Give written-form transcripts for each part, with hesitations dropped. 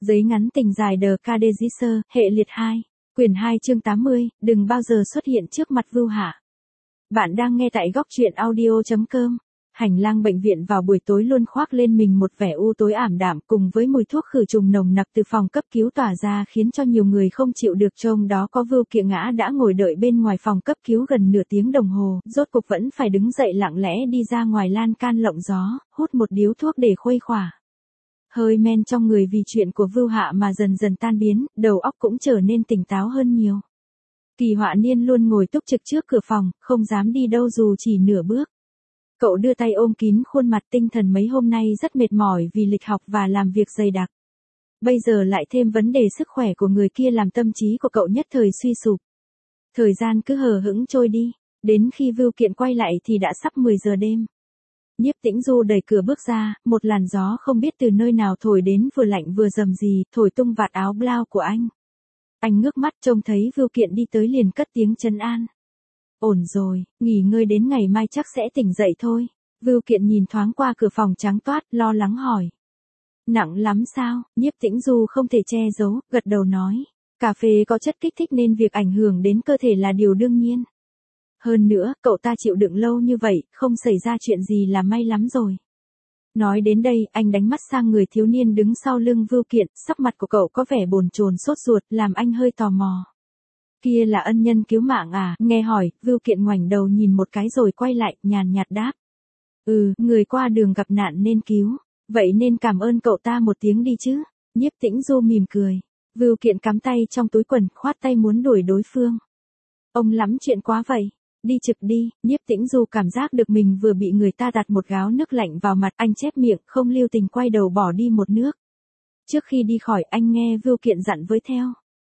Giấy ngắn tình dài The Cadegisser, hệ liệt 2, quyển 2 chương 80, đừng bao giờ xuất hiện trước mặt Vưu Hạ. Bạn đang nghe tại góc truyện audio.com. Hành lang bệnh viện vào buổi tối luôn khoác lên mình một vẻ u tối ảm đạm, cùng với mùi thuốc khử trùng nồng nặc từ phòng cấp cứu tỏa ra khiến cho nhiều người không chịu được. Trông đó có Vưu Kiện ngã đã ngồi đợi bên ngoài phòng cấp cứu gần nửa tiếng đồng hồ, rốt cục vẫn phải đứng dậy lặng lẽ đi ra ngoài lan can lộng gió, hút một điếu thuốc để khuây khỏa. Hơi men trong người vì chuyện của Vưu Hạ mà dần dần tan biến, đầu óc cũng trở nên tỉnh táo hơn nhiều. Kỳ Họa Niên luôn ngồi túc trực trước cửa phòng, không dám đi đâu dù chỉ nửa bước. Cậu đưa tay ôm kín khuôn mặt, tinh thần mấy hôm nay rất mệt mỏi vì lịch học và làm việc dày đặc. Bây giờ lại thêm vấn đề sức khỏe của người kia làm tâm trí của cậu nhất thời suy sụp. Thời gian cứ hờ hững trôi đi, đến khi Vưu Kiện quay lại thì đã sắp 10 giờ đêm. Nhiếp Tĩnh Du đẩy cửa bước ra, một làn gió không biết từ nơi nào thổi đến vừa lạnh vừa rầm rì, thổi tung vạt áo blau của anh. Anh ngước mắt trông thấy Vưu Kiện đi tới liền cất tiếng trấn an. Ổn rồi, nghỉ ngơi đến ngày mai chắc sẽ tỉnh dậy thôi. Vưu Kiện nhìn thoáng qua cửa phòng trắng toát, lo lắng hỏi. Nặng lắm sao? Nhiếp Tĩnh Du không thể che giấu, gật đầu nói. Cà phê có chất kích thích nên việc ảnh hưởng đến cơ thể là điều đương nhiên. Hơn nữa, cậu ta chịu đựng lâu như vậy, không xảy ra chuyện gì là may lắm rồi. Nói đến đây, anh đánh mắt sang người thiếu niên đứng sau lưng Vưu Kiện, sắc mặt của cậu có vẻ bồn chồn sốt ruột, làm anh hơi tò mò. Kia là ân nhân cứu mạng à? Nghe hỏi, Vưu Kiện ngoảnh đầu nhìn một cái rồi quay lại, nhàn nhạt đáp. Người qua đường gặp nạn nên cứu, vậy nên cảm ơn cậu ta một tiếng đi chứ. Nhiếp Tĩnh Du mỉm cười. Vưu Kiện cắm tay trong túi quần, khoát tay muốn đuổi đối phương. Ông lắm chuyện quá vậy. Đi trực đi. Nhiếp Tĩnh Du cảm giác được mình vừa bị người ta đặt một gáo nước lạnh vào mặt, anh chép miệng, không lưu tình quay đầu bỏ đi một nước. Trước khi đi khỏi, anh nghe Vưu Kiện dặn với theo.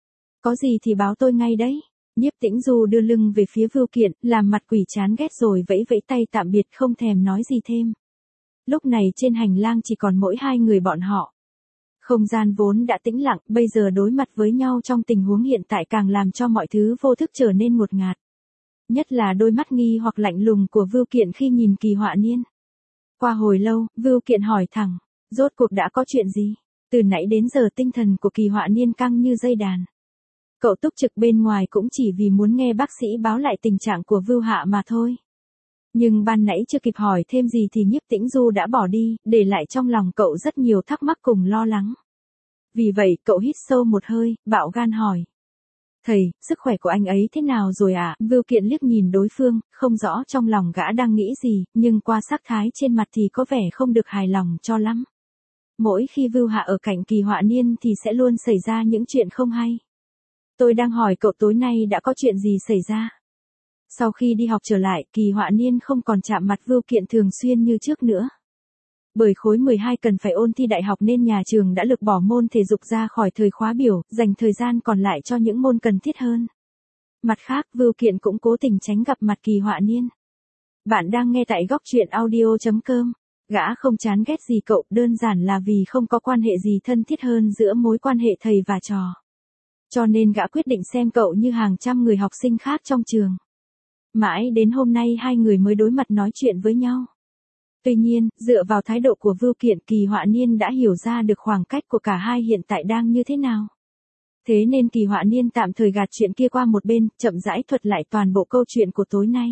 Có gì thì báo tôi ngay đấy. Nhiếp Tĩnh Du đưa lưng về phía Vưu Kiện, làm mặt quỷ chán ghét rồi vẫy vẫy tay tạm biệt, không thèm nói gì thêm. Lúc này trên hành lang chỉ còn mỗi hai người bọn họ. Không gian vốn đã tĩnh lặng, bây giờ đối mặt với nhau trong tình huống hiện tại càng làm cho mọi thứ vô thức trở nên ngột ngạt. Nhất là đôi mắt nghi hoặc lạnh lùng của Vưu Kiện khi nhìn Kỳ Họa Niên. Qua hồi lâu, Vưu Kiện hỏi thẳng, rốt cuộc đã có chuyện gì? Từ nãy đến giờ tinh thần của Kỳ Họa Niên căng như dây đàn. Cậu túc trực bên ngoài cũng chỉ vì muốn nghe bác sĩ báo lại tình trạng của Vưu Hạ mà thôi. Nhưng ban nãy chưa kịp hỏi thêm gì thì Nhiếp Tĩnh Du đã bỏ đi, để lại trong lòng cậu rất nhiều thắc mắc cùng lo lắng. Vì vậy, cậu hít sâu một hơi, bạo gan hỏi. Thầy, sức khỏe của anh ấy thế nào rồi ạ? Vưu Kiện liếc nhìn đối phương, không rõ trong lòng gã đang nghĩ gì, nhưng qua sắc thái trên mặt thì có vẻ không được hài lòng cho lắm. Mỗi khi Vưu Hạ ở cạnh Kỳ Họa Niên thì sẽ luôn xảy ra những chuyện không hay. Tôi đang hỏi cậu tối nay đã có chuyện gì xảy ra? Sau khi đi học trở lại, Kỳ Họa Niên không còn chạm mặt Vưu Kiện thường xuyên như trước nữa. Bởi khối 12 cần phải ôn thi đại học nên nhà trường đã lược bỏ môn thể dục ra khỏi thời khóa biểu, dành thời gian còn lại cho những môn cần thiết hơn. Mặt khác, Vưu Kiện cũng cố tình tránh gặp mặt Kỳ Họa Niên. Bạn đang nghe tại góc truyện audio.com. Gã không chán ghét gì cậu, đơn giản là vì không có quan hệ gì thân thiết hơn giữa mối quan hệ thầy và trò. Cho nên gã quyết định xem cậu như hàng trăm người học sinh khác trong trường. Mãi đến hôm nay hai người mới đối mặt nói chuyện với nhau. Tuy nhiên, dựa vào thái độ của Vưu Kiện, Kỳ Họa Niên đã hiểu ra được khoảng cách của cả hai hiện tại đang như thế nào. Thế nên Kỳ Họa Niên tạm thời gạt chuyện kia qua một bên, chậm rãi thuật lại toàn bộ câu chuyện của tối nay.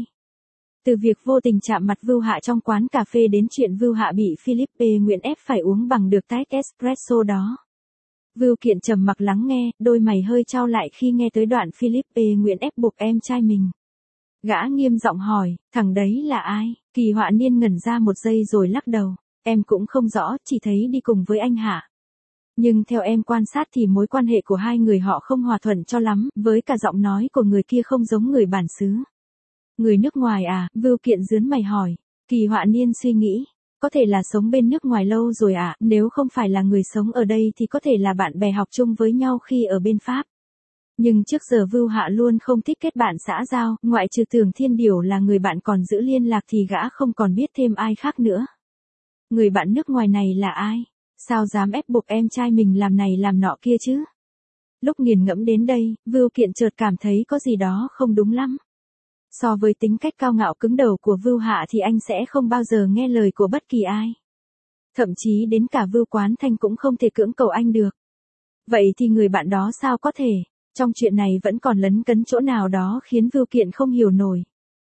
Từ việc vô tình chạm mặt Vưu Hạ trong quán cà phê đến chuyện Vưu Hạ bị Philippe Nguyễn ép phải uống bằng được tách espresso đó. Vưu Kiện trầm mặc lắng nghe, đôi mày hơi chau lại khi nghe tới đoạn Philippe Nguyễn ép buộc em trai mình. Gã nghiêm giọng hỏi, thằng đấy là ai? Kỳ Họa Niên ngẩn ra một giây rồi lắc đầu. Em cũng không rõ, chỉ thấy đi cùng với anh Hạ. Nhưng theo em quan sát thì mối quan hệ của hai người họ không hòa thuận cho lắm, với cả giọng nói của người kia không giống người bản xứ. Người nước ngoài à? Vưu Kiện giướn mày hỏi. Kỳ Họa Niên suy nghĩ. Có thể là sống bên nước ngoài lâu rồi ạ, nếu không phải là người sống ở đây thì có thể là bạn bè học chung với nhau khi ở bên Pháp. Nhưng trước giờ Vưu Hạ luôn không thích kết bạn xã giao, ngoại trừ Tưởng Thiên Điểu là người bạn còn giữ liên lạc thì gã không còn biết thêm ai khác nữa. Người bạn nước ngoài này là ai? Sao dám ép buộc em trai mình làm này làm nọ kia chứ? Lúc nghiền ngẫm đến đây, Vưu Kiện chợt cảm thấy có gì đó không đúng lắm. So với tính cách cao ngạo cứng đầu của Vưu Hạ thì anh sẽ không bao giờ nghe lời của bất kỳ ai. Thậm chí đến cả Vưu Quán Thanh cũng không thể cưỡng cầu anh được. Vậy thì người bạn đó sao có thể, trong chuyện này vẫn còn lấn cấn chỗ nào đó khiến Vưu Kiện không hiểu nổi.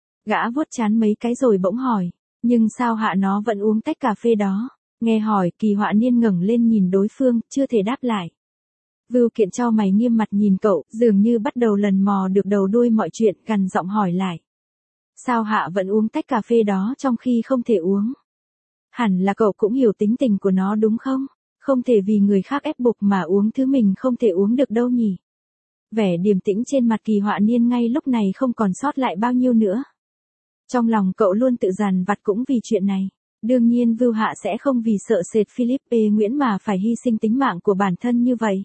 Gã vuốt trán mấy cái rồi bỗng hỏi, nhưng sao Hạ nó vẫn uống tách cà phê đó? Nghe hỏi, Kỳ Họa Niên ngẩng lên nhìn đối phương, chưa thể đáp lại. Vưu Kiện chau mày nghiêm mặt nhìn cậu, dường như bắt đầu lần mò được đầu đuôi mọi chuyện, gằn giọng hỏi lại. Sao Hạ vẫn uống tách cà phê đó trong khi không thể uống? Hẳn là cậu cũng hiểu tính tình của nó đúng không? Không thể vì người khác ép buộc mà uống thứ mình không thể uống được đâu nhỉ? Vẻ điềm tĩnh trên mặt Kỳ Họa Niên ngay lúc này không còn sót lại bao nhiêu nữa. Trong lòng cậu luôn tự dằn vặt cũng vì chuyện này. Đương nhiên Vưu Hạ sẽ không vì sợ sệt Philippe Nguyễn mà phải hy sinh tính mạng của bản thân như vậy.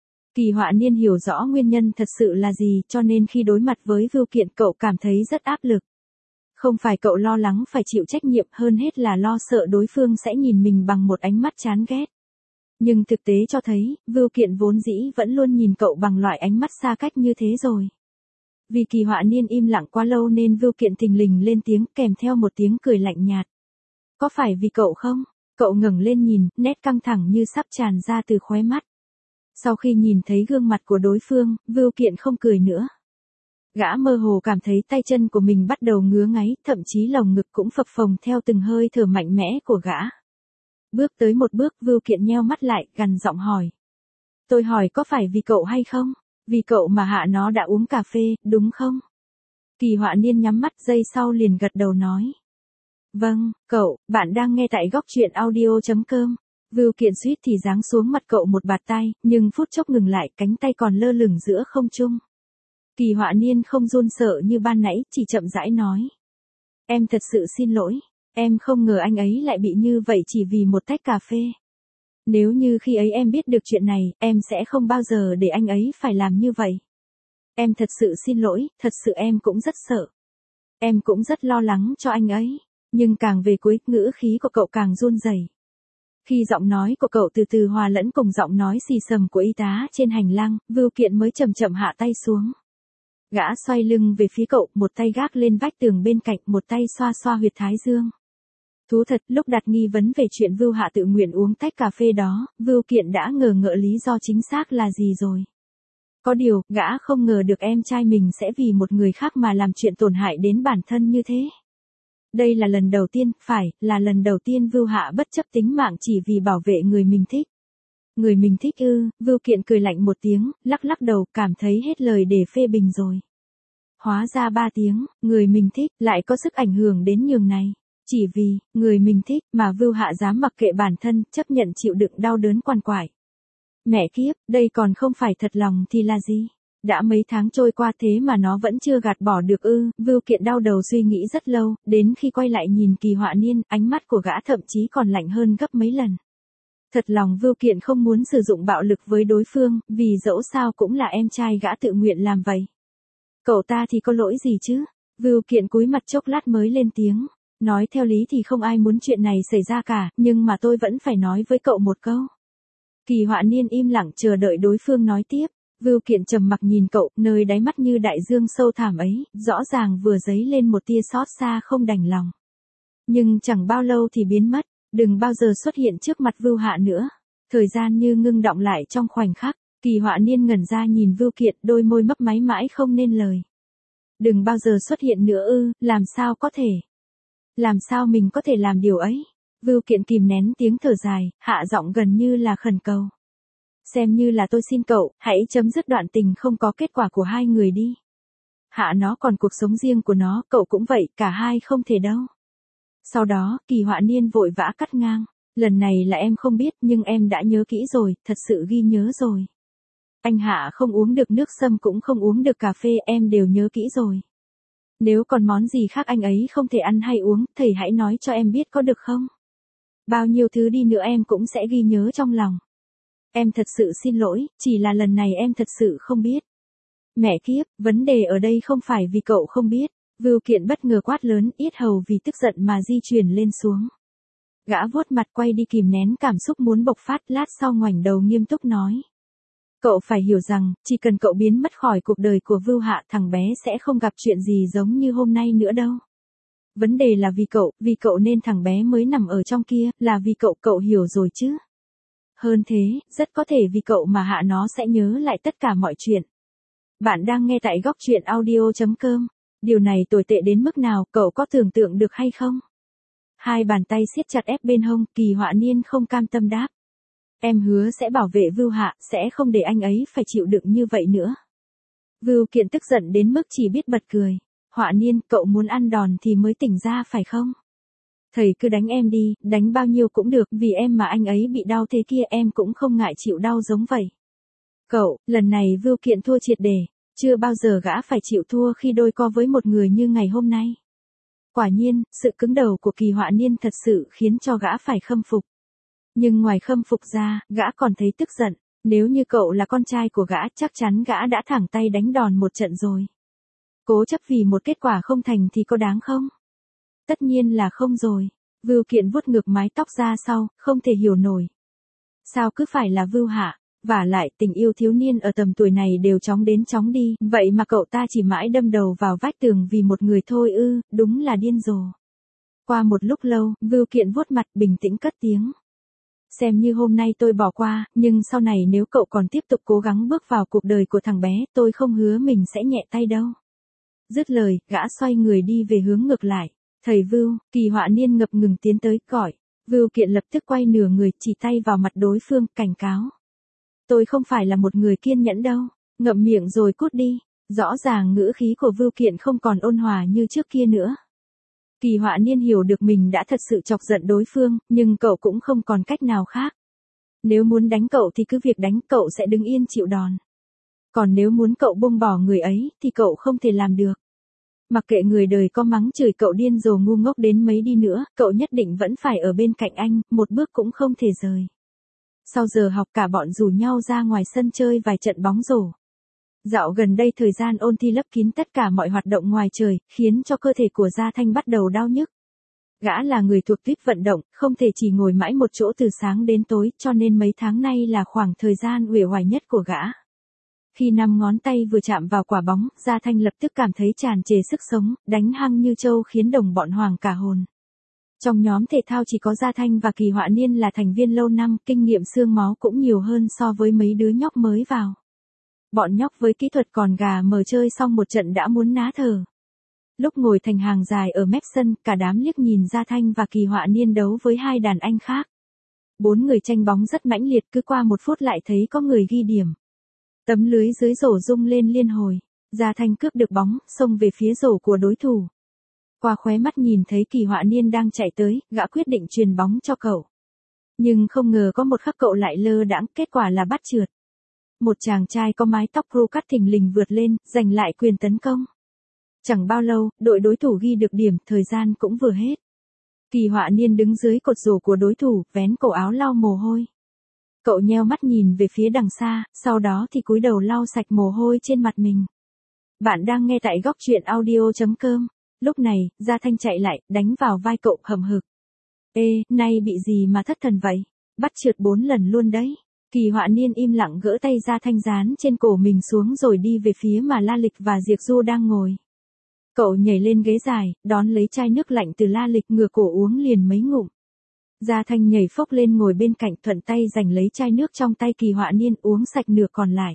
Kỳ Họa Niên hiểu rõ nguyên nhân thật sự là gì, cho nên khi đối mặt với Vưu Kiện cậu cảm thấy rất áp lực. Không phải cậu lo lắng phải chịu trách nhiệm, hơn hết là lo sợ đối phương sẽ nhìn mình bằng một ánh mắt chán ghét. Nhưng thực tế cho thấy, Vưu Kiện vốn dĩ vẫn luôn nhìn cậu bằng loại ánh mắt xa cách như thế rồi. Vì Kỳ Họa Niên im lặng quá lâu nên Vưu Kiện thình lình lên tiếng kèm theo một tiếng cười lạnh nhạt. Có phải vì cậu không? Cậu ngẩng lên nhìn, nét căng thẳng như sắp tràn ra từ khóe mắt. Sau khi nhìn thấy gương mặt của đối phương, Vưu Kiện không cười nữa. Gã mơ hồ cảm thấy tay chân của mình bắt đầu ngứa ngáy, thậm chí lồng ngực cũng phập phồng theo từng hơi thở mạnh mẽ của gã. Bước tới một bước, Vưu Kiện nheo mắt lại, gằn giọng hỏi. Tôi hỏi có phải vì cậu hay không? Vì cậu mà Hạ nó đã uống cà phê, đúng không? Kỳ Họa Niên nhắm mắt, giây sau liền gật đầu nói. Vâng, cậu, bạn đang nghe tại góc truyện audio.com. Vưu Kiện suýt thì giáng xuống mặt cậu một bạt tay, nhưng phút chốc ngừng lại, cánh tay còn lơ lửng giữa không trung. Kỳ Họa Niên không run sợ như ban nãy, chỉ chậm rãi nói. Em thật sự xin lỗi, em không ngờ anh ấy lại bị như vậy chỉ vì một tách cà phê. Nếu như khi ấy em biết được chuyện này, em sẽ không bao giờ để anh ấy phải làm như vậy. Em thật sự xin lỗi, thật sự em cũng rất sợ. Em cũng rất lo lắng cho anh ấy, nhưng càng về cuối, ngữ khí của cậu càng run rẩy. Khi giọng nói của cậu từ từ hòa lẫn cùng giọng nói xì xầm của y tá trên hành lang, Vưu Kiện mới chậm chậm hạ tay xuống. Gã xoay lưng về phía cậu, một tay gác lên vách tường bên cạnh, một tay xoa xoa huyệt thái dương. Thú thật, lúc đặt nghi vấn về chuyện Vưu Hạ tự nguyện uống tách cà phê đó, Vưu Kiện đã ngờ ngợ lý do chính xác là gì rồi. Có điều, gã không ngờ được em trai mình sẽ vì một người khác mà làm chuyện tổn hại đến bản thân như thế. Đây là lần đầu tiên, phải, là lần đầu tiên Vưu Hạ bất chấp tính mạng chỉ vì bảo vệ người mình thích. Người mình thích ư? Vưu Kiện cười lạnh một tiếng, lắc lắc đầu, cảm thấy hết lời để phê bình rồi. Hóa ra 3 tiếng, người mình thích, lại có sức ảnh hưởng đến nhường này. Chỉ vì, người mình thích, mà Vưu Hạ dám mặc kệ bản thân, chấp nhận chịu đựng đau đớn quằn quại. Mẹ kiếp, đây còn không phải thật lòng thì là gì? Đã mấy tháng trôi qua thế mà nó vẫn chưa gạt bỏ được ư? Vưu Kiện đau đầu suy nghĩ rất lâu, đến khi quay lại nhìn Kỳ Họa Niên, ánh mắt của gã thậm chí còn lạnh hơn gấp mấy lần. Thật lòng Vưu Kiện không muốn sử dụng bạo lực với đối phương, vì dẫu sao cũng là em trai gã tự nguyện làm vậy. Cậu ta thì có lỗi gì chứ? Vưu Kiện cúi mặt chốc lát mới lên tiếng. Nói theo lý thì không ai muốn chuyện này xảy ra cả, nhưng mà tôi vẫn phải nói với cậu một câu. Kỳ Họa Niên im lặng chờ đợi đối phương nói tiếp. Vưu Kiện trầm mặc nhìn cậu, nơi đáy mắt như đại dương sâu thẳm ấy, rõ ràng vừa dấy lên một tia xót xa không đành lòng. Nhưng chẳng bao lâu thì biến mất, đừng bao giờ xuất hiện trước mặt Vưu Hạ nữa. Thời gian như ngưng đọng lại trong khoảnh khắc, Kỳ Họa Niên ngẩn ra nhìn Vưu Kiện, đôi môi mấp máy mãi không nên lời. Đừng bao giờ xuất hiện nữa ư? Làm sao có thể? Làm sao mình có thể làm điều ấy? Vưu Kiện kìm nén tiếng thở dài, hạ giọng gần như là khẩn cầu. Xem như là tôi xin cậu, hãy chấm dứt đoạn tình không có kết quả của hai người đi. Hạ nó còn cuộc sống riêng của nó, cậu cũng vậy, cả hai không thể đâu. Sau đó, Kỳ Họa Niên vội vã cắt ngang. Lần này là em không biết, nhưng em đã nhớ kỹ rồi, thật sự ghi nhớ rồi. Anh Hạ không uống được nước sâm cũng không uống được cà phê, em đều nhớ kỹ rồi. Nếu còn món gì khác anh ấy không thể ăn hay uống, thầy hãy nói cho em biết có được không? Bao nhiêu thứ đi nữa em cũng sẽ ghi nhớ trong lòng. Em thật sự xin lỗi, chỉ là lần này em thật sự không biết. Mẹ kiếp, vấn đề ở đây không phải vì cậu không biết. Vưu Kiện bất ngờ quát lớn, yết hầu vì tức giận mà di chuyển lên xuống. Gã vuốt mặt quay đi kìm nén cảm xúc muốn bộc phát, lát sau ngoảnh đầu nghiêm túc nói. Cậu phải hiểu rằng, chỉ cần cậu biến mất khỏi cuộc đời của Vưu Hạ, thằng bé sẽ không gặp chuyện gì giống như hôm nay nữa đâu. Vấn đề là vì cậu nên thằng bé mới nằm ở trong kia, là vì cậu hiểu rồi chứ. Hơn thế, rất có thể vì cậu mà hạ nó sẽ nhớ lại tất cả mọi chuyện. Bạn đang nghe tại góc truyện audio.com. Điều này tồi tệ đến mức nào, cậu có tưởng tượng được hay không? Hai bàn tay siết chặt ép bên hông, Kỳ Họa Niên không cam tâm đáp. Em hứa sẽ bảo vệ Vưu Hạ, sẽ không để anh ấy phải chịu đựng như vậy nữa. Vưu Kiện tức giận đến mức chỉ biết bật cười. Họa Niên, cậu muốn ăn đòn thì mới tỉnh ra phải không? Thầy cứ đánh em đi, đánh bao nhiêu cũng được, vì em mà anh ấy bị đau thế kia em cũng không ngại chịu đau giống vậy. Cậu, lần này Vưu Kiện thua triệt để, chưa bao giờ gã phải chịu thua khi đôi co với một người như ngày hôm nay. Quả nhiên, sự cứng đầu của Kỳ Họa Niên thật sự khiến cho gã phải khâm phục. Nhưng ngoài khâm phục ra, gã còn thấy tức giận, nếu như cậu là con trai của gã chắc chắn gã đã thẳng tay đánh đòn một trận rồi. Cố chấp vì một kết quả không thành thì có đáng không? Tất nhiên là không rồi. Vưu Kiện vuốt ngược mái tóc ra sau, không thể hiểu nổi. Sao cứ phải là Vưu Hạ, vả lại tình yêu thiếu niên ở tầm tuổi này đều chóng đến chóng đi, vậy mà cậu ta chỉ mãi đâm đầu vào vách tường vì một người thôi ư, đúng là điên rồ. Qua một lúc lâu, Vưu Kiện vuốt mặt bình tĩnh cất tiếng. Xem như hôm nay tôi bỏ qua, nhưng sau này nếu cậu còn tiếp tục cố gắng bước vào cuộc đời của thằng bé, tôi không hứa mình sẽ nhẹ tay đâu. Dứt lời, gã xoay người đi về hướng ngược lại. Thầy Vưu, Kỳ Họa Niên ngập ngừng tiến tới, gọi. Vưu Kiện lập tức quay nửa người, chỉ tay vào mặt đối phương, cảnh cáo. Tôi không phải là một người kiên nhẫn đâu, ngậm miệng rồi cút đi. Rõ ràng ngữ khí của Vưu Kiện không còn ôn hòa như trước kia nữa. Kỳ Họa Niên hiểu được mình đã thật sự chọc giận đối phương, nhưng cậu cũng không còn cách nào khác. Nếu muốn đánh cậu thì cứ việc đánh, cậu sẽ đứng yên chịu đòn. Còn nếu muốn cậu buông bỏ người ấy, thì cậu không thể làm được. Mặc kệ người đời có mắng chửi cậu điên rồ ngu ngốc đến mấy đi nữa, cậu nhất định vẫn phải ở bên cạnh anh, một bước cũng không thể rời. Sau giờ học cả bọn rủ nhau ra ngoài sân chơi vài trận bóng rổ. Dạo gần đây thời gian ôn thi lấp kín tất cả mọi hoạt động ngoài trời, khiến cho cơ thể của Gia Thanh bắt đầu đau nhức. Gã là người thuộc tuýp vận động, không thể chỉ ngồi mãi một chỗ từ sáng đến tối, cho nên mấy tháng nay là khoảng thời gian uể oải nhất của gã. Khi 5 ngón tay vừa chạm vào quả bóng, Gia Thanh lập tức cảm thấy tràn trề sức sống, đánh hăng như trâu khiến đồng bọn hoảng cả hồn. Trong nhóm thể thao chỉ có Gia Thanh và Kỳ Họa Niên là thành viên lâu năm, kinh nghiệm xương máu cũng nhiều hơn so với mấy đứa nhóc mới vào. Bọn nhóc với kỹ thuật còn gà mờ chơi xong một trận đã muốn ná thở. Lúc ngồi thành hàng dài ở mép sân, cả đám liếc nhìn Gia Thanh và Kỳ Họa Niên đấu với hai đàn anh khác. 4 người tranh bóng rất mãnh liệt, cứ qua 1 phút lại thấy có người ghi điểm. Tấm lưới dưới rổ rung lên liên hồi. Gia Thanh cướp được bóng, xông về phía rổ của đối thủ. Qua khóe mắt nhìn thấy Kỳ Họa Niên đang chạy tới, gã quyết định truyền bóng cho cậu. Nhưng không ngờ có một khắc cậu lại lơ đãng, kết quả là bắt trượt. Một chàng trai có mái tóc crew cắt thình lình vượt lên, giành lại quyền tấn công. Chẳng bao lâu, đội đối thủ ghi được điểm, thời gian cũng vừa hết. Kỳ Họa Niên đứng dưới cột rổ của đối thủ, vén cổ áo lau mồ hôi. Cậu nheo mắt nhìn về phía đằng xa, sau đó thì cúi đầu lau sạch mồ hôi trên mặt mình. Bạn đang nghe tại góc truyện audio.com. Lúc này, Gia Thanh chạy lại, đánh vào vai cậu hầm hực. Ê, nay bị gì mà thất thần vậy? Bắt trượt 4 lần luôn đấy. Kỳ Họa Niên im lặng gỡ tay Gia Thanh dán trên cổ mình xuống rồi đi về phía mà La Lịch và Diệp Du đang ngồi. Cậu nhảy lên ghế dài, đón lấy chai nước lạnh từ La Lịch, ngửa cổ uống liền mấy ngụm. Gia Thanh nhảy phốc lên ngồi bên cạnh, thuận tay giành lấy chai nước trong tay Kỳ Họa Niên, uống sạch nửa còn lại.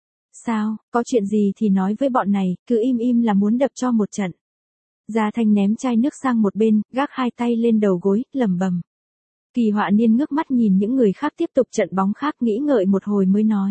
Sao, có chuyện gì thì nói với bọn này, cứ im im là muốn đập cho một trận. Gia Thanh ném chai nước sang một bên, gác hai tay lên đầu gối, lẩm bẩm. Kỳ Họa Niên ngước mắt nhìn những người khác tiếp tục trận bóng khác, nghĩ ngợi một hồi mới nói.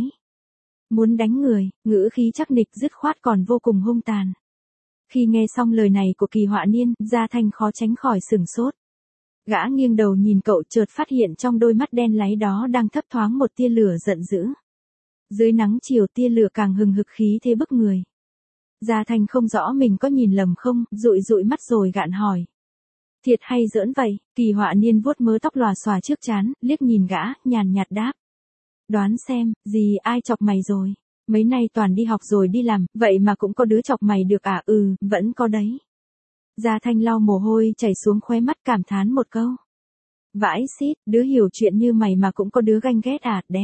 Muốn đánh người, ngữ khí chắc nịch dứt khoát còn vô cùng hung tàn. Khi nghe xong lời này của Kỳ Họa Niên, Gia Thanh khó tránh khỏi sửng sốt. Gã nghiêng đầu nhìn cậu, chợt phát hiện trong đôi mắt đen láy đó đang thấp thoáng một tia lửa giận dữ. Dưới nắng chiều tia lửa càng hừng hực, khí thế bức người. Gia Thanh không rõ mình có nhìn lầm không, dụi dụi mắt rồi gạn hỏi. Thiệt hay giỡn vậy? Kỳ Họa Niên vuốt mớ tóc lòa xòa trước trán, liếc nhìn gã, nhàn nhạt đáp. Đoán xem, gì ai chọc mày rồi? Mấy nay toàn đi học rồi đi làm, vậy mà cũng có đứa chọc mày được à? Ừ, vẫn có đấy. Gia Thanh lau mồ hôi chảy xuống khóe mắt, cảm thán một câu. Vãi xít, đứa hiểu chuyện như mày mà cũng có đứa ganh ghét à, đé.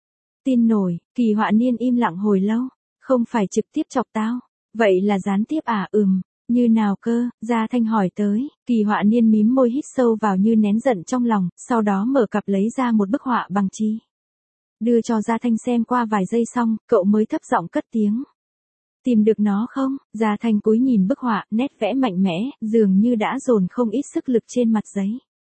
Tin nổi. Kỳ Họa Niên im lặng hồi lâu. Không phải trực tiếp chọc tao. Vậy là gián tiếp à? Như nào cơ? Gia Thanh hỏi tới. Kỳ Họa Niên mím môi hít sâu vào như nén giận trong lòng, sau đó mở cặp lấy ra một bức họa bằng chi. Đưa cho Gia Thanh xem qua vài giây xong, cậu mới thấp giọng cất tiếng. Tìm được nó không? Gia Thanh cúi nhìn bức họa, nét vẽ mạnh mẽ, dường như đã dồn không ít sức lực trên mặt giấy.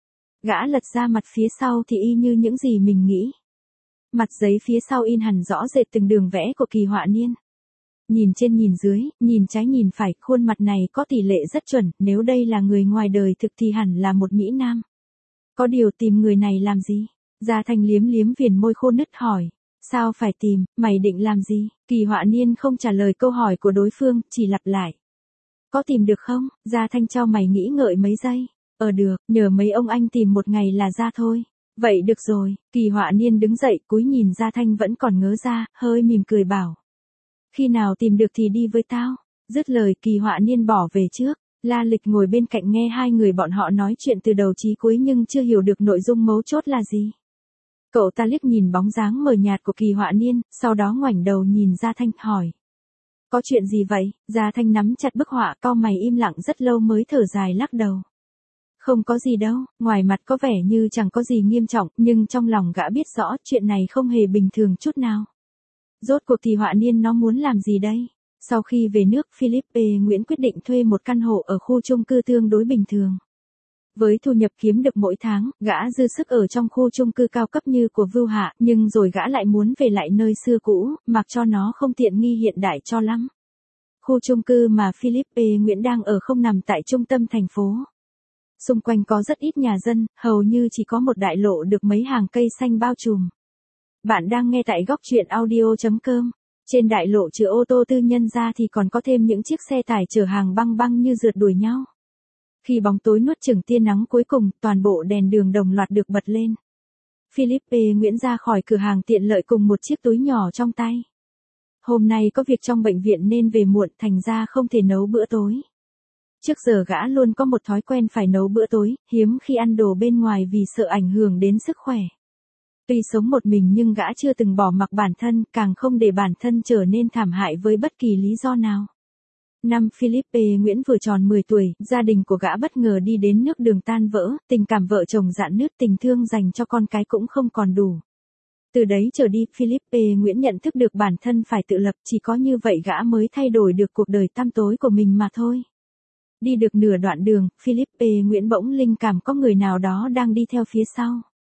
Gã lật ra mặt phía sau thì y như những gì mình nghĩ. Mặt giấy phía sau in hẳn rõ rệt từng đường vẽ của Kỳ Họa Niên. Nhìn trên nhìn dưới, nhìn trái nhìn phải, khuôn mặt này có tỷ lệ rất chuẩn, nếu đây là người ngoài đời thực thì hẳn là một mỹ nam. Có điều tìm người này làm gì? Gia Thanh liếm liếm viền môi khô nứt hỏi. Sao phải tìm, mày định làm gì? Kỳ Họa Niên không trả lời câu hỏi của đối phương, chỉ lặp lại. Có tìm được không? Gia Thanh trao mày nghĩ ngợi mấy giây. Được, nhờ mấy ông anh tìm một ngày là ra thôi. Vậy được rồi, Kỳ Họa Niên đứng dậy cúi nhìn Gia Thanh vẫn còn ngớ ra, hơi mỉm cười bảo. Khi nào tìm được thì đi với tao. Dứt lời Kỳ Họa Niên bỏ về trước. La Lịch ngồi bên cạnh nghe hai người bọn họ nói chuyện từ đầu chí cuối nhưng chưa hiểu được nội dung mấu chốt là gì. Cậu ta liếc nhìn bóng dáng mờ nhạt của Kỳ Họa Niên, sau đó ngoảnh đầu nhìn Gia Thanh hỏi. Có chuyện gì vậy? Gia Thanh nắm chặt bức họa, cau mày im lặng rất lâu mới thở dài lắc đầu. Không có gì đâu, ngoài mặt có vẻ như chẳng có gì nghiêm trọng, nhưng trong lòng gã biết rõ chuyện này không hề bình thường chút nào. Rốt cuộc thì Họa Niên nó muốn làm gì đây? Sau khi về nước, Philippe Nguyễn quyết định thuê một căn hộ ở khu chung cư tương đối bình thường. Với thu nhập kiếm được mỗi tháng, gã dư sức ở trong khu chung cư cao cấp như của Vưu Hạ, nhưng rồi gã lại muốn về lại nơi xưa cũ, mặc cho nó không tiện nghi hiện đại cho lắm. Khu chung cư mà Philippe Nguyễn đang ở không nằm tại trung tâm thành phố. Xung quanh có rất ít nhà dân, hầu như chỉ có một đại lộ được mấy hàng cây xanh bao trùm. Bạn đang nghe tại góc truyện audio.com. Trên đại lộ trừ ô tô tư nhân ra thì còn có thêm những chiếc xe tải chở hàng băng băng như rượt đuổi nhau. Khi bóng tối nuốt chửng tia nắng cuối cùng, toàn bộ đèn đường đồng loạt được bật lên. Philippe Nguyễn ra khỏi cửa hàng tiện lợi cùng một chiếc túi nhỏ trong tay. Hôm nay có việc trong bệnh viện nên về muộn, thành ra không thể nấu bữa tối. Trước giờ gã luôn có một thói quen phải nấu bữa tối, hiếm khi ăn đồ bên ngoài vì sợ ảnh hưởng đến sức khỏe. Tuy sống một mình nhưng gã chưa từng bỏ mặc bản thân, càng không để bản thân trở nên thảm hại với bất kỳ lý do nào. Năm Philippe Nguyễn vừa tròn 10 tuổi, gia đình của gã bất ngờ đi đến nước đường tan vỡ, tình cảm vợ chồng rạn nứt, tình thương dành cho con cái cũng không còn đủ. Từ đấy trở đi, Philippe Nguyễn nhận thức được bản thân phải tự lập, chỉ có như vậy gã mới thay đổi được cuộc đời tăm tối của mình mà thôi. Đi được nửa đoạn đường, Philippe Nguyễn bỗng linh cảm có người nào đó đang đi theo phía sau.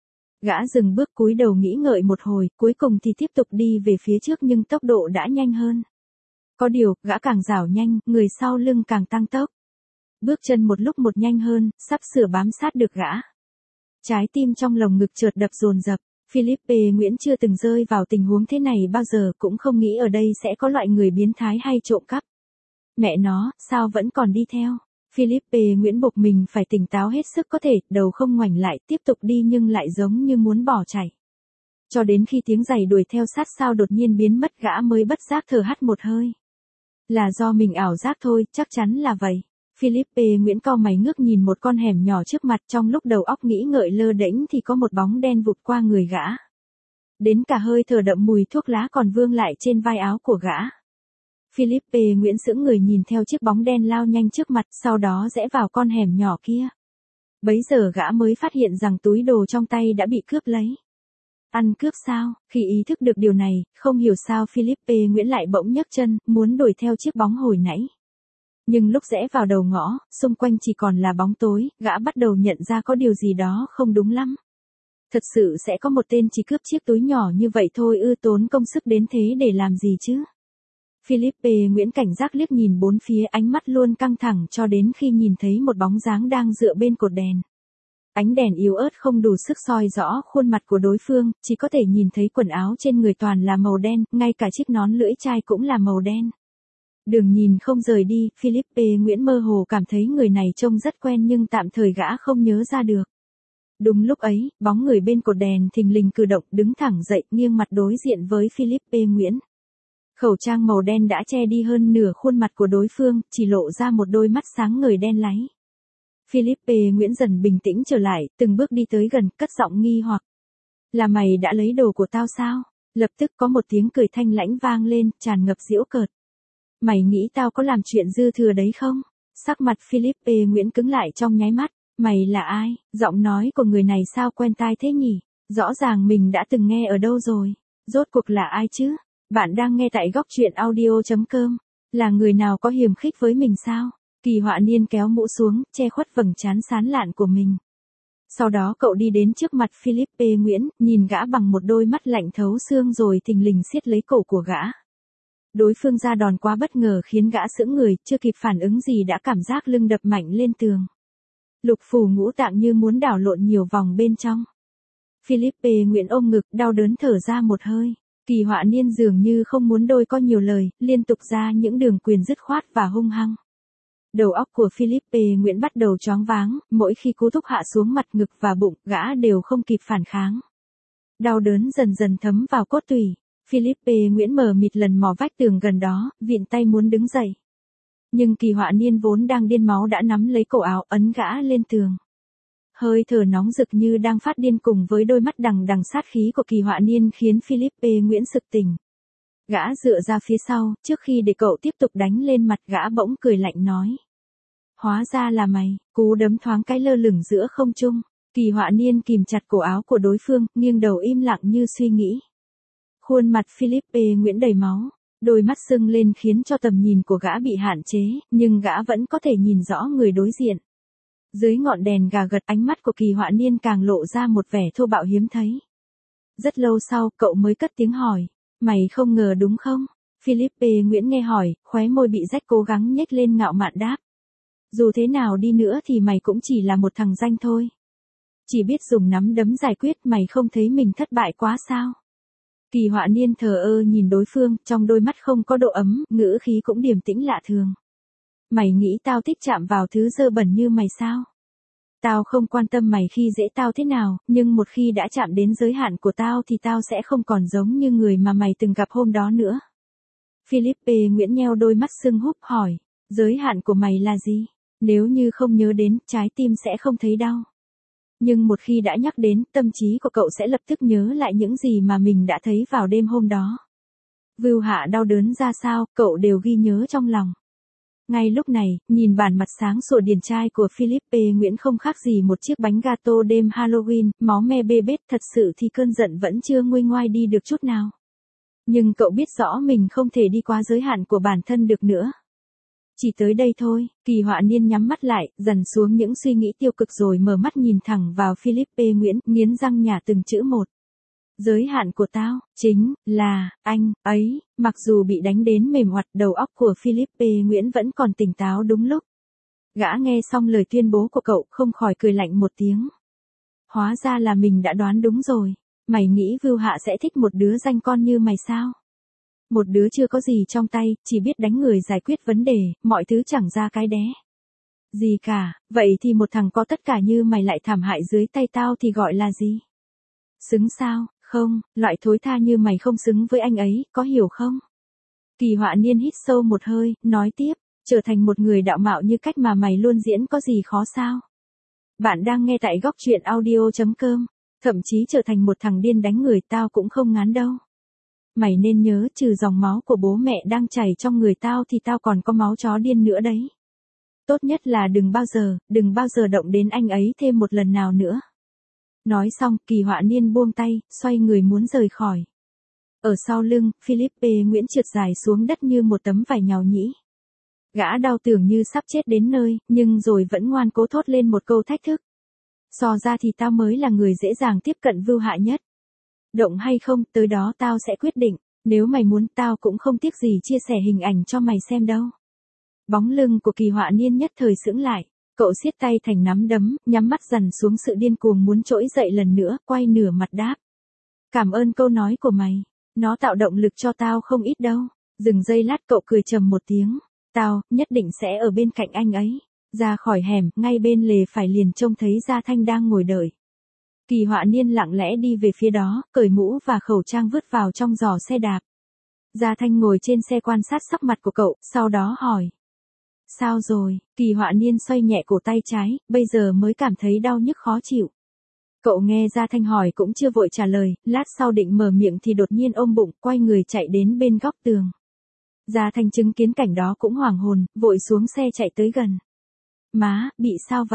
Gã dừng bước cúi đầu nghĩ ngợi một hồi, cuối cùng thì tiếp tục đi về phía trước nhưng tốc độ đã nhanh hơn. Có điều, gã càng rảo nhanh, người sau lưng càng tăng tốc. Bước chân một lúc một nhanh hơn, sắp sửa bám sát được gã. Trái tim trong lồng ngực chợt đập dồn dập. Philippe Nguyễn chưa từng rơi vào tình huống thế này bao giờ, cũng không nghĩ ở đây sẽ có loại người biến thái hay trộm cắp. Mẹ nó, sao vẫn còn đi theo? Philippe Nguyễn buộc mình phải tỉnh táo hết sức có thể, đầu không ngoảnh lại, tiếp tục đi nhưng lại giống như muốn bỏ chạy. Cho đến khi tiếng giày đuổi theo sát sao đột nhiên biến mất gã mới bất giác thở hắt một hơi. Là do mình ảo giác thôi, chắc chắn là vậy. Philippe Nguyễn cau mày ngước nhìn một con hẻm nhỏ trước mặt, trong lúc đầu óc nghĩ ngợi lơ đễnh thì có một bóng đen vụt qua người gã. Đến cả hơi thở đậm mùi thuốc lá còn vương lại trên vai áo của gã. Philippe Nguyễn sững người nhìn theo chiếc bóng đen lao nhanh trước mặt, sau đó rẽ vào con hẻm nhỏ kia. Bấy giờ gã mới phát hiện rằng túi đồ trong tay đã bị cướp lấy. Ăn cướp sao? Khi ý thức được điều này, không hiểu sao Philippe Nguyễn lại bỗng nhấc chân, muốn đuổi theo chiếc bóng hồi nãy. Nhưng lúc rẽ vào đầu ngõ, xung quanh chỉ còn là bóng tối, gã bắt đầu nhận ra có điều gì đó không đúng lắm. Thật sự sẽ có một tên chỉ cướp chiếc túi nhỏ như vậy thôi ư, tốn công sức đến thế để làm gì chứ? Philippe Nguyễn cảnh giác liếc nhìn bốn phía, ánh mắt luôn căng thẳng cho đến khi nhìn thấy một bóng dáng đang dựa bên cột đèn. Ánh đèn yếu ớt không đủ sức soi rõ khuôn mặt của đối phương, chỉ có thể nhìn thấy quần áo trên người toàn là màu đen, ngay cả chiếc nón lưỡi chai cũng là màu đen. Đường nhìn không rời đi, Philippe Nguyễn mơ hồ cảm thấy người này trông rất quen nhưng tạm thời gã không nhớ ra được. Đúng lúc ấy, bóng người bên cột đèn thình lình cử động, đứng thẳng dậy, nghiêng mặt đối diện với Philippe Nguyễn. Khẩu trang màu đen đã che đi hơn nửa khuôn mặt của đối phương, chỉ lộ ra một đôi mắt sáng ngời đen láy. Philippe Nguyễn dần bình tĩnh trở lại, từng bước đi tới gần, cất giọng nghi hoặc. Là mày đã lấy đồ của tao sao? Lập tức có một tiếng cười thanh lãnh vang lên, tràn ngập giễu cợt. Mày nghĩ tao có làm chuyện dư thừa đấy không? Sắc mặt Philippe Nguyễn cứng lại trong nháy mắt. Mày là ai? Giọng nói của người này sao quen tai thế nhỉ? Rõ ràng mình đã từng nghe ở đâu rồi. Rốt cuộc là ai chứ? Bạn đang nghe tại góc truyện audio.com. Là người nào có hiềm khích với mình sao? Kỳ Họa Niên kéo mũ xuống, che khuất vầng trán sán lạn của mình. Sau đó cậu đi đến trước mặt Philippe Nguyễn, nhìn gã bằng một đôi mắt lạnh thấu xương rồi thình lình siết lấy cổ của gã. Đối phương ra đòn quá bất ngờ khiến gã sững người, chưa kịp phản ứng gì đã cảm giác lưng đập mạnh lên tường. Lục phủ ngũ tạng như muốn đảo lộn nhiều vòng bên trong. Philippe Nguyễn ôm ngực, đau đớn thở ra một hơi. Kỳ Họa Niên dường như không muốn đôi co nhiều lời, liên tục ra những đường quyền dứt khoát và hung hăng. Đầu óc của Philippe Nguyễn bắt đầu choáng váng, mỗi khi cú thúc hạ xuống mặt ngực và bụng, gã đều không kịp phản kháng. Đau đớn dần dần thấm vào cốt tủy. Philippe Nguyễn mờ mịt lần mò vách tường gần đó, vịn tay muốn đứng dậy. Nhưng Kỳ Họa Niên vốn đang điên máu đã nắm lấy cổ áo ấn gã lên tường. Hơi thở nóng rực như đang phát điên cùng với đôi mắt đằng đằng sát khí của Kỳ Họa Niên khiến Philippe Nguyễn sực tỉnh. Gã dựa ra phía sau, trước khi để cậu tiếp tục đánh lên mặt gã bỗng cười lạnh nói. Hóa ra là mày, cú đấm thoáng cái lơ lửng giữa không trung. Kỳ Họa Niên kìm chặt cổ áo của đối phương, nghiêng đầu im lặng như suy nghĩ. Khuôn mặt Philippe Nguyễn đầy máu, đôi mắt sưng lên khiến cho tầm nhìn của gã bị hạn chế, nhưng gã vẫn có thể nhìn rõ người đối diện. Dưới ngọn đèn gà gật, ánh mắt của Kỳ Họa Niên càng lộ ra một vẻ thô bạo hiếm thấy. Rất lâu sau, cậu mới cất tiếng hỏi, mày không ngờ đúng không? Philippe Nguyễn nghe hỏi, khóe môi bị rách cố gắng nhếch lên ngạo mạn đáp. Dù thế nào đi nữa thì mày cũng chỉ là một thằng danh thôi. Chỉ biết dùng nắm đấm giải quyết, mày không thấy mình thất bại quá sao? Kỳ Họa Niên thờ ơ nhìn đối phương, trong đôi mắt không có độ ấm, ngữ khí cũng điềm tĩnh lạ thường. Mày nghĩ tao thích chạm vào thứ dơ bẩn như mày sao? Tao không quan tâm mày khi dễ tao thế nào, nhưng một khi đã chạm đến giới hạn của tao thì tao sẽ không còn giống như người mà mày từng gặp hôm đó nữa. Philippe Nguyễn nheo đôi mắt sưng húp hỏi, giới hạn của mày là gì? Nếu như không nhớ đến, trái tim sẽ không thấy đau. Nhưng một khi đã nhắc đến, tâm trí của cậu sẽ lập tức nhớ lại những gì mà mình đã thấy vào đêm hôm đó. Vưu Hạ đau đớn ra sao, cậu đều ghi nhớ trong lòng. Ngay lúc này, nhìn bản mặt sáng sủa điển trai của Philippe Nguyễn không khác gì một chiếc bánh gato đêm Halloween, máu me bê bết, thật sự thì cơn giận vẫn chưa nguôi ngoai đi được chút nào. Nhưng cậu biết rõ mình không thể đi quá giới hạn của bản thân được nữa. Chỉ tới đây thôi, Kỳ Họa Niên nhắm mắt lại, dần xuống những suy nghĩ tiêu cực rồi mở mắt nhìn thẳng vào Philippe Nguyễn, nghiến răng nhả từng chữ một. Giới hạn của tao, chính là, anh ấy. Mặc dù bị đánh đến mềm oặt, đầu óc của Philippe Nguyễn vẫn còn tỉnh táo đúng lúc. Gã nghe xong lời tuyên bố của cậu, không khỏi cười lạnh một tiếng. Hóa ra là mình đã đoán đúng rồi. Mày nghĩ Vưu Hạ sẽ thích một đứa danh con như mày sao? Một đứa chưa có gì trong tay, chỉ biết đánh người giải quyết vấn đề, mọi thứ chẳng ra cái đé gì cả. Vậy thì một thằng có tất cả như mày lại thảm hại dưới tay tao thì gọi là gì? Xứng sao? Không, loại thối tha như mày không xứng với anh ấy, có hiểu không? Kỳ Họa Niên hít sâu một hơi, nói tiếp, trở thành một người đạo mạo như cách mà mày luôn diễn có gì khó sao? Bạn đang nghe tại góc truyện audio.com, thậm chí trở thành một thằng điên đánh người tao cũng không ngán đâu. Mày nên nhớ, trừ dòng máu của bố mẹ đang chảy trong người tao thì tao còn có máu chó điên nữa đấy. Tốt nhất là đừng bao giờ động đến anh ấy thêm một lần nào nữa. Nói xong, Kỳ Họa Niên buông tay, xoay người muốn rời khỏi. Ở sau lưng, Philippe Nguyễn trượt dài xuống đất như một tấm vải nhàu nhĩ. Gã đau tưởng như sắp chết đến nơi, nhưng rồi vẫn ngoan cố thốt lên một câu thách thức. So ra thì tao mới là người dễ dàng tiếp cận Vưu Hạ nhất. Động hay không, tới đó tao sẽ quyết định. Nếu mày muốn, tao cũng không tiếc gì chia sẻ hình ảnh cho mày xem đâu. Bóng lưng của Kỳ Họa Niên nhất thời sững lại. Cậu siết tay thành nắm đấm, nhắm mắt dằn xuống sự điên cuồng muốn trỗi dậy lần nữa, quay nửa mặt đáp. Cảm ơn câu nói của mày. Nó tạo động lực cho tao không ít đâu. Dừng giây lát, cậu cười trầm một tiếng. Tao, nhất định sẽ ở bên cạnh anh ấy. Ra khỏi hẻm, ngay bên lề phải liền trông thấy Gia Thanh đang ngồi đợi. Kỳ Họa Niên lặng lẽ đi về phía đó, cởi mũ và khẩu trang vứt vào trong giỏ xe đạp. Gia Thanh ngồi trên xe quan sát sắc mặt của cậu, sau đó hỏi. Sao rồi? Kỳ Họa Niên xoay nhẹ cổ tay trái, bây giờ mới cảm thấy đau nhức khó chịu. Cậu nghe Gia Thanh hỏi cũng chưa vội trả lời, lát sau định mở miệng thì đột nhiên ôm bụng, quay người chạy đến bên góc tường. Gia Thanh chứng kiến cảnh đó cũng hoảng hồn, vội xuống xe chạy tới gần. Má, bị sao vậy?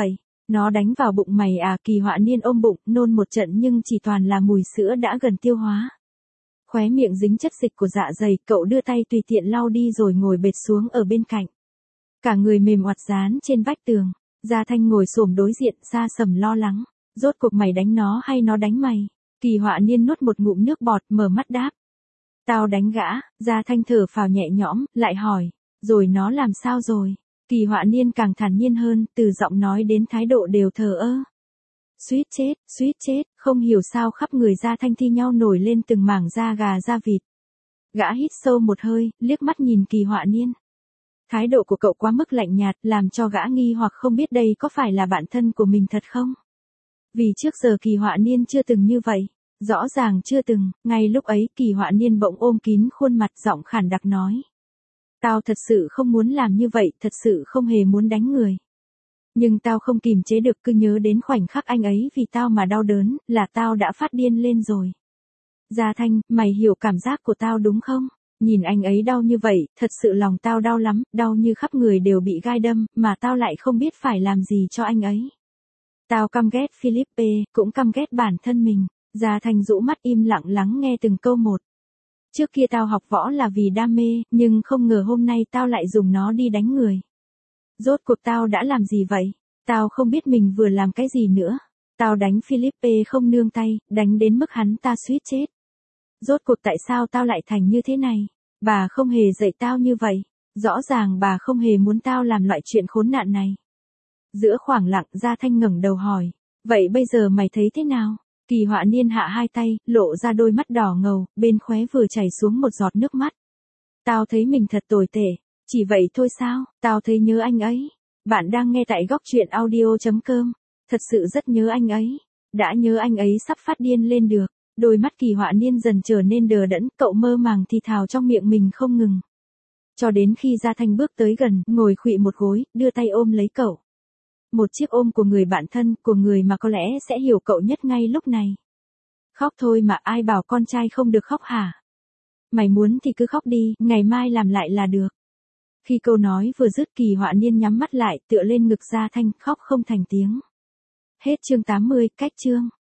Nó đánh vào bụng mày à? Kỳ Họa Niên ôm bụng, nôn một trận nhưng chỉ toàn là mùi sữa đã gần tiêu hóa. Khóe miệng dính chất dịch của dạ dày, cậu đưa tay tùy tiện lau đi rồi ngồi bệt xuống ở bên cạnh. Cả người mềm oặt dán trên vách tường. Gia Thanh ngồi xổm đối diện, Sa Sầm lo lắng. Rốt cuộc mày đánh nó hay nó đánh mày? Kỳ Họa Niên nuốt một ngụm nước bọt, mở mắt đáp. Tao đánh gã. Gia Thanh thở phào nhẹ nhõm, lại hỏi. Rồi nó làm sao rồi? Kỳ Họa Niên càng thản nhiên hơn, từ giọng nói đến thái độ đều thờ ơ. Suýt chết, không hiểu sao khắp người Gia Thanh thi nhau nổi lên từng mảng da gà da vịt. Gã hít sâu một hơi, liếc mắt nhìn Kỳ Họa Niên. Thái độ của cậu quá mức lạnh nhạt, làm cho gã nghi hoặc không biết đây có phải là bạn thân của mình thật không? Vì trước giờ Kỳ Họa Niên chưa từng như vậy. Rõ ràng chưa từng. Ngay lúc ấy Kỳ Họa Niên bỗng ôm kín khuôn mặt, giọng khản đặc nói. Tao thật sự không muốn làm như vậy, thật sự không hề muốn đánh người. Nhưng tao không kìm chế được, cứ nhớ đến khoảnh khắc anh ấy vì tao mà đau đớn, là tao đã phát điên lên rồi. Gia Thanh, mày hiểu cảm giác của tao đúng không? Nhìn anh ấy đau như vậy, thật sự lòng tao đau lắm, đau như khắp người đều bị gai đâm, mà tao lại không biết phải làm gì cho anh ấy. Tao căm ghét Philippe, cũng căm ghét bản thân mình. Gia Thanh rũ mắt im lặng lắng nghe từng câu một. Trước kia tao học võ là vì đam mê, nhưng không ngờ hôm nay tao lại dùng nó đi đánh người. Rốt cuộc tao đã làm gì vậy? Tao không biết mình vừa làm cái gì nữa. Tao đánh Philippe không nương tay, đánh đến mức hắn ta suýt chết. Rốt cuộc tại sao tao lại thành như thế này? Bà không hề dạy tao như vậy. Rõ ràng bà không hề muốn tao làm loại chuyện khốn nạn này. Giữa khoảng lặng, Gia Thanh ngẩng đầu hỏi. Vậy bây giờ mày thấy thế nào? Kỳ Họa Niên hạ hai tay, lộ ra đôi mắt đỏ ngầu, bên khóe vừa chảy xuống một giọt nước mắt. Tao thấy mình thật tồi tệ. Chỉ vậy thôi sao? Tao thấy nhớ anh ấy. Bạn đang nghe tại góc truyện audio.com. Thật sự rất nhớ anh ấy. Đã nhớ anh ấy sắp phát điên lên được. Đôi mắt Kỳ Họa Niên dần trở nên đờ đẫn, cậu mơ màng thì thào trong miệng mình không ngừng. Cho đến khi Gia Thanh bước tới gần, ngồi khuỵu một gối, đưa tay ôm lấy cậu. Một chiếc ôm của người bạn thân, của người mà có lẽ sẽ hiểu cậu nhất ngay lúc này. Khóc thôi mà, ai bảo con trai không được khóc hả? Mày muốn thì cứ khóc đi, ngày mai làm lại là được. Khi câu nói vừa dứt, Kỳ Họa Niên nhắm mắt lại, tựa lên ngực Gia Thanh, khóc không thành tiếng. Hết chương 80, cách chương.